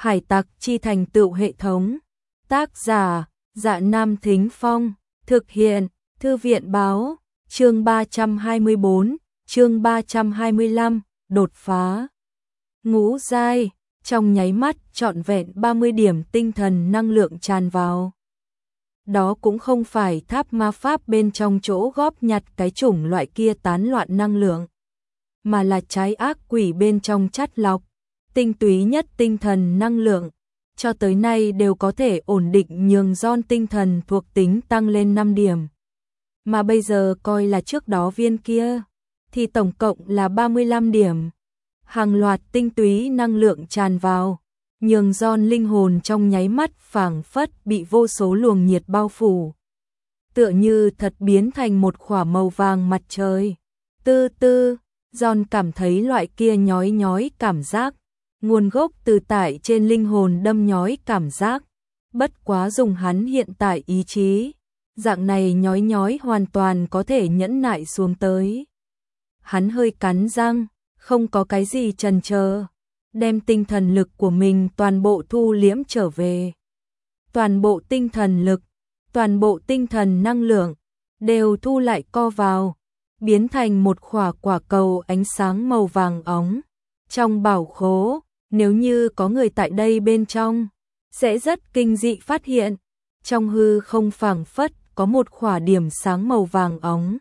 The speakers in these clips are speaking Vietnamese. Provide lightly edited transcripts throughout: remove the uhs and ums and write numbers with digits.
Hải tặc chi thành tựu hệ thống. Tác giả: Dạ Nam Thính Phong. Thực hiện: Thư viện báo. Chương 324, chương 325, đột phá. Ngũ giai, trong nháy mắt trọn vẹn 30 điểm tinh thần năng lượng tràn vào. Đó cũng không phải tháp ma pháp bên trong chỗ góp nhặt cái chủng loại kia tán loạn năng lượng, mà là trái ác quỷ bên trong chắt lọc, tinh túy nhất tinh thần năng lượng, cho tới nay đều có thể ổn định nhường John tinh thần thuộc tính tăng lên 5 điểm. Mà bây giờ coi là trước đó viên kia, thì tổng cộng là 35 điểm. Hàng loạt tinh túy năng lượng tràn vào, nhường John linh hồn trong nháy mắt phảng phất bị vô số luồng nhiệt bao phủ. Tựa như thật biến thành một khỏa màu vàng mặt trời. Tư tư, John cảm thấy loại kia nhói nhói cảm giác, nguồn gốc từ tại trên linh hồn đâm nhói cảm giác. Bất quá dùng hắn hiện tại ý chí, dạng này nhói nhói hoàn toàn có thể nhẫn nại xuống tới. Hắn hơi cắn răng, không có cái gì chần chờ, đem tinh thần lực của mình toàn bộ thu liễm trở về. Toàn bộ tinh thần lực, toàn bộ tinh thần năng lượng đều thu lại co vào, biến thành một khỏa quả cầu ánh sáng màu vàng óng. Trong bảo khố, nếu như có người tại đây bên trong, sẽ rất kinh dị phát hiện, trong hư không phảng phất có một khỏa điểm sáng màu vàng óng.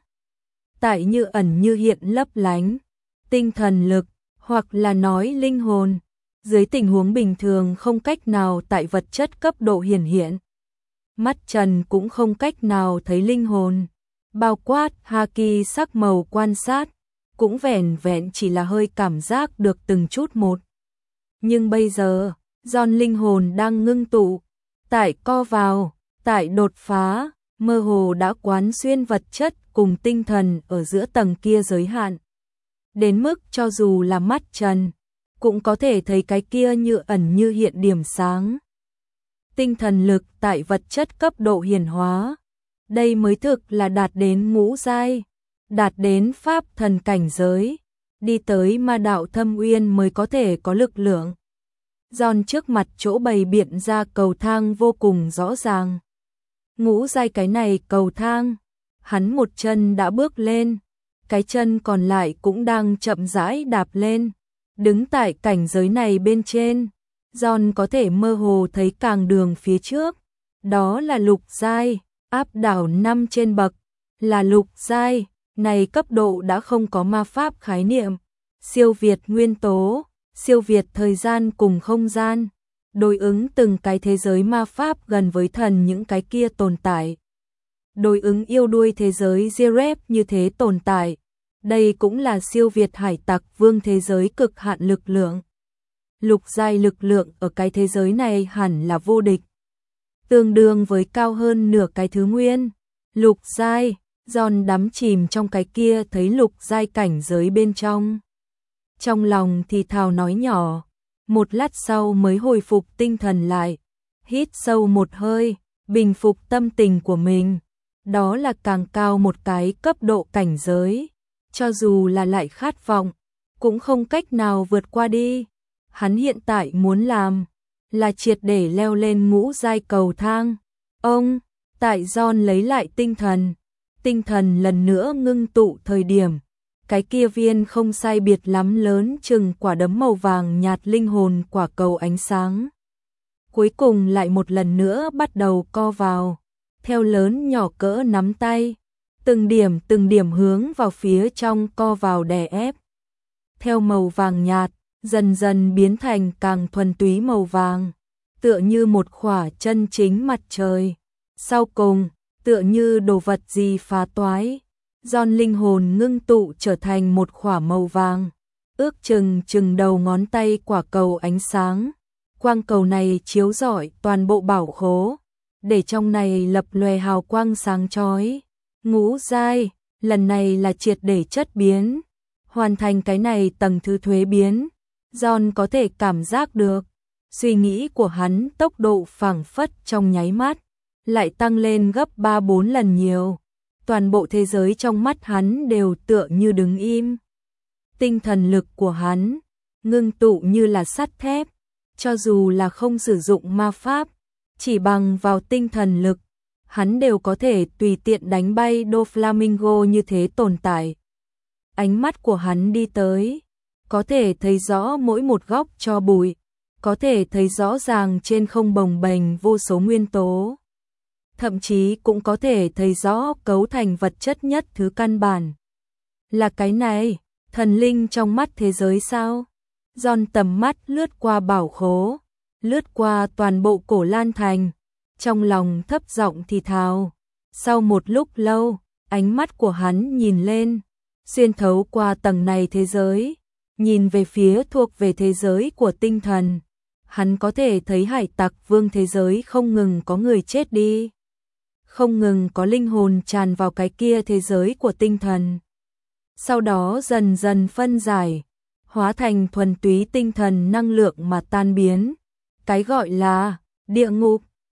Tại như ẩn như hiện lấp lánh, tinh thần lực, hoặc là nói linh hồn, dưới tình huống bình thường không cách nào tại vật chất cấp độ hiển hiện. Mắt trần cũng không cách nào thấy linh hồn, bao quát haki sắc màu quan sát, cũng vẻn vẹn chỉ là hơi cảm giác được từng chút một. Nhưng bây giờ, John linh hồn đang ngưng tụ, tại co vào, tại đột phá, mơ hồ đã quán xuyên vật chất cùng tinh thần ở giữa tầng kia giới hạn. Đến mức cho dù là mắt trần, cũng có thể thấy cái kia như ẩn như hiện điểm sáng. Tinh thần lực tại vật chất cấp độ hiển hóa, đây mới thực là đạt đến ngũ giai, đạt đến pháp thần cảnh giới, đi tới ma đạo thâm uyên mới có thể có lực lượng. John trước mặt chỗ bày biện ra cầu thang vô cùng rõ ràng. Ngũ giai cái này cầu thang, hắn một chân đã bước lên, cái chân còn lại cũng đang chậm rãi đạp lên. Đứng tại cảnh giới này bên trên, John có thể mơ hồ thấy càng đường phía trước. Đó là lục giai, áp đảo 5 trên bậc, là lục giai, này cấp độ đã không có ma pháp khái niệm, siêu việt nguyên tố, siêu việt thời gian cùng không gian, đối ứng từng cái thế giới ma pháp gần với thần những cái kia tồn tại. Đối ứng yêu đuôi thế giới Zeref như thế tồn tại. Đây cũng là siêu việt hải tặc vương thế giới cực hạn lực lượng. Lục giai lực lượng ở cái thế giới này hẳn là vô địch, tương đương với cao hơn nửa cái thứ nguyên. Lục giai, John đắm chìm trong cái kia thấy lục giai cảnh giới bên trong. Trong lòng thì thào nói nhỏ, một lát sau mới hồi phục tinh thần lại, hít sâu một hơi, bình phục tâm tình của mình. Đó là càng cao một cái cấp độ cảnh giới, cho dù là lại khát vọng, cũng không cách nào vượt qua đi. Hắn hiện tại muốn làm là triệt để leo lên ngũ giai cầu thang. Ông, tại John lấy lại tinh thần lần nữa ngưng tụ thời điểm, cái kia viên không sai biệt lắm lớn chừng quả đấm màu vàng nhạt linh hồn quả cầu ánh sáng. Cuối cùng lại một lần nữa bắt đầu co vào, theo lớn nhỏ cỡ nắm tay, từng điểm hướng vào phía trong co vào đè ép. Theo màu vàng nhạt, dần dần biến thành càng thuần túy màu vàng, tựa như một khỏa chân chính mặt trời. Sau cùng, tựa như đồ vật gì phá toái, John linh hồn ngưng tụ trở thành một khỏa màu vàng, ước chừng đầu ngón tay quả cầu ánh sáng. Quang cầu này chiếu rọi toàn bộ bảo khố, để trong này lập lòe hào quang sáng chói. Ngũ giai, lần này là triệt để chất biến, hoàn thành cái này tầng thứ thuế biến. John có thể cảm giác được, suy nghĩ của hắn tốc độ phảng phất trong nháy mắt, lại tăng lên gấp 3-4 lần nhiều. Toàn bộ thế giới trong mắt hắn đều tựa như đứng im. Tinh thần lực của hắn, ngưng tụ như là sắt thép, cho dù là không sử dụng ma pháp, chỉ bằng vào tinh thần lực, hắn đều có thể tùy tiện đánh bay Doflamingo như thế tồn tại. Ánh mắt của hắn đi tới, có thể thấy rõ mỗi một góc tro bụi, có thể thấy rõ ràng trên không bồng bềnh vô số nguyên tố. Thậm chí cũng có thể thấy rõ cấu thành vật chất nhất thứ căn bản. Là cái này, thần linh trong mắt thế giới sao? John tầm mắt lướt qua bảo khố, lướt qua toàn bộ Cổ Lan Thành, trong lòng thấp giọng thì thào. Sau một lúc lâu, ánh mắt của hắn nhìn lên, xuyên thấu qua tầng này thế giới, nhìn về phía thuộc về thế giới của tinh thần. Hắn có thể thấy hải tặc vương thế giới không ngừng có người chết đi, không ngừng có linh hồn tràn vào cái kia thế giới của tinh thần. Sau đó dần dần phân giải, hóa thành thuần túy tinh thần năng lượng mà tan biến. Cái gọi là địa ngục,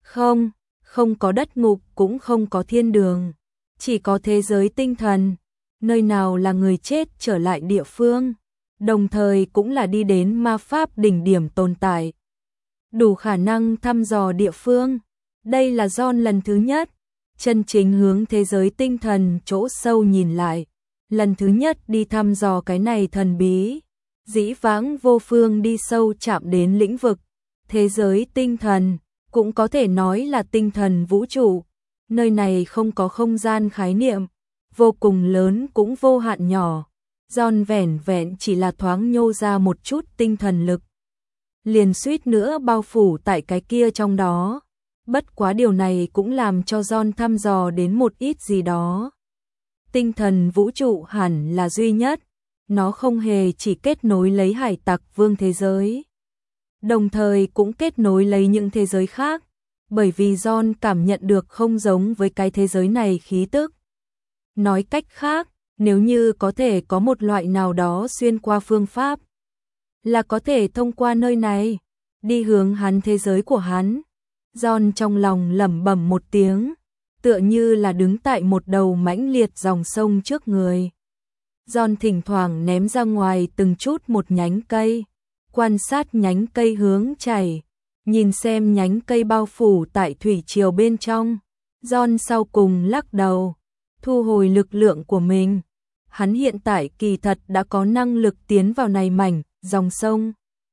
không có đất ngục cũng không có thiên đường, chỉ có thế giới tinh thần, nơi nào là người chết trở lại địa phương, đồng thời cũng là đi đến ma pháp đỉnh điểm tồn tại. Đủ khả năng thăm dò địa phương, đây là John lần thứ nhất, chân chính hướng thế giới tinh thần chỗ sâu nhìn lại, lần thứ nhất đi thăm dò cái này thần bí, dĩ vãng vô phương đi sâu chạm đến lĩnh vực, thế giới tinh thần, cũng có thể nói là tinh thần vũ trụ, nơi này không có không gian khái niệm, vô cùng lớn cũng vô hạn nhỏ, John vẻn vẹn chỉ là thoáng nhô ra một chút tinh thần lực, liền suýt nữa bao phủ tại cái kia trong đó. Bất quá điều này cũng làm cho John thăm dò đến một ít gì đó. Tinh thần vũ trụ hẳn là duy nhất, nó không hề chỉ kết nối lấy hải tặc vương thế giới, đồng thời cũng kết nối lấy những thế giới khác, bởi vì John cảm nhận được không giống với cái thế giới này khí tức. Nói cách khác, nếu như có thể có một loại nào đó xuyên qua phương pháp, là có thể thông qua nơi này, đi hướng hắn thế giới của hắn. John trong lòng lẩm bẩm một tiếng, tựa như là đứng tại một đầu mãnh liệt dòng sông trước người. John thỉnh thoảng ném ra ngoài từng chút một nhánh cây, quan sát nhánh cây hướng chảy, nhìn xem nhánh cây bao phủ tại thủy triều bên trong. John sau cùng lắc đầu, thu hồi lực lượng của mình. Hắn hiện tại kỳ thật đã có năng lực tiến vào này mảnh dòng sông,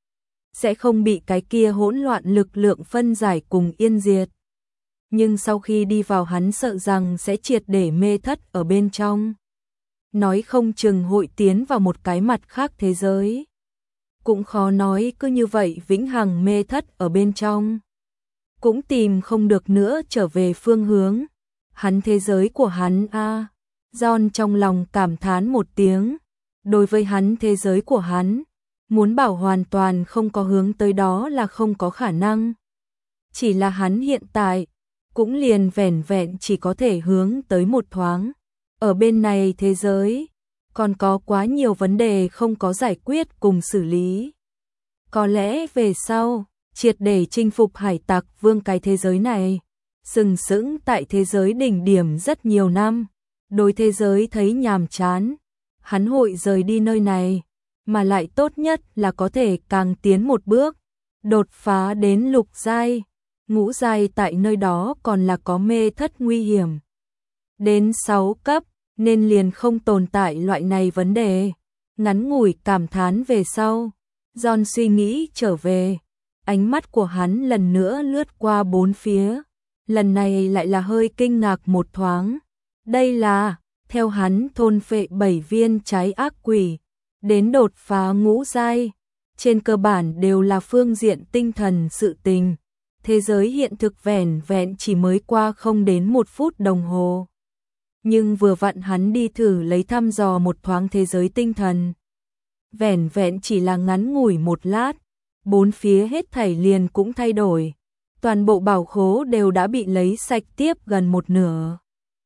sẽ không bị cái kia hỗn loạn lực lượng phân giải cùng yên diệt. Nhưng sau khi đi vào hắn sợ rằng sẽ triệt để mê thất ở bên trong. Nói không chừng hội tiến vào một cái mặt khác thế giới. Cũng khó nói cứ như vậy vĩnh hằng mê thất ở bên trong. Cũng tìm không được nữa trở về phương hướng. Hắn thế giới của hắn a. John trong lòng cảm thán một tiếng. Đối với hắn thế giới của hắn, muốn bảo hoàn toàn không có hướng tới đó là không có khả năng. Chỉ là hắn hiện tại, cũng liền vẻn vẹn chỉ có thể hướng tới một thoáng. Ở bên này thế giới, còn có quá nhiều vấn đề không có giải quyết cùng xử lý. Có lẽ về sau, triệt để chinh phục hải tặc vương cái thế giới này, sừng sững tại thế giới đỉnh điểm rất nhiều năm, đối thế giới thấy nhàm chán, hắn hội rời đi nơi này, mà lại tốt nhất là có thể càng tiến một bước, đột phá đến lục giai, ngũ giai tại nơi đó còn là có mê thất nguy hiểm. Đến 6 cấp, nên liền không tồn tại loại này vấn đề. Ngắn ngủi cảm thán về sau, John suy nghĩ trở về, ánh mắt của hắn lần nữa lướt qua bốn phía, lần này lại là hơi kinh ngạc một thoáng. Đây là, theo hắn thôn phệ 7 viên trái ác quỷ, đến đột phá ngũ giai, trên cơ bản đều là phương diện tinh thần sự tình. Thế giới hiện thực vẻn vẹn chỉ mới qua không đến 1 phút đồng hồ. Nhưng vừa vặn hắn đi thử lấy thăm dò một thoáng thế giới tinh thần. Vẻn vẹn chỉ là ngắn ngủi một lát, bốn phía hết thảy liền cũng thay đổi. Toàn bộ bảo khố đều đã bị lấy sạch tiếp gần một nửa.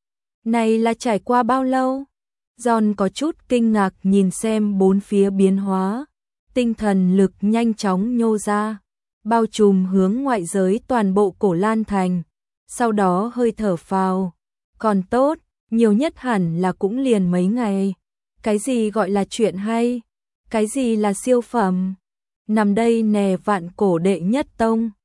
Này là trải qua bao lâu? John có chút kinh ngạc nhìn xem bốn phía biến hóa. Tinh thần lực nhanh chóng nhô ra, bao trùm hướng ngoại giới toàn bộ Cổ Lan Thành. Sau đó hơi thở phào. Còn tốt, nhiều nhất hẳn là cũng liền mấy ngày. Cái gì gọi là chuyện hay? Cái gì là siêu phẩm? nằm đây nè vạn cổ đệ nhất tông.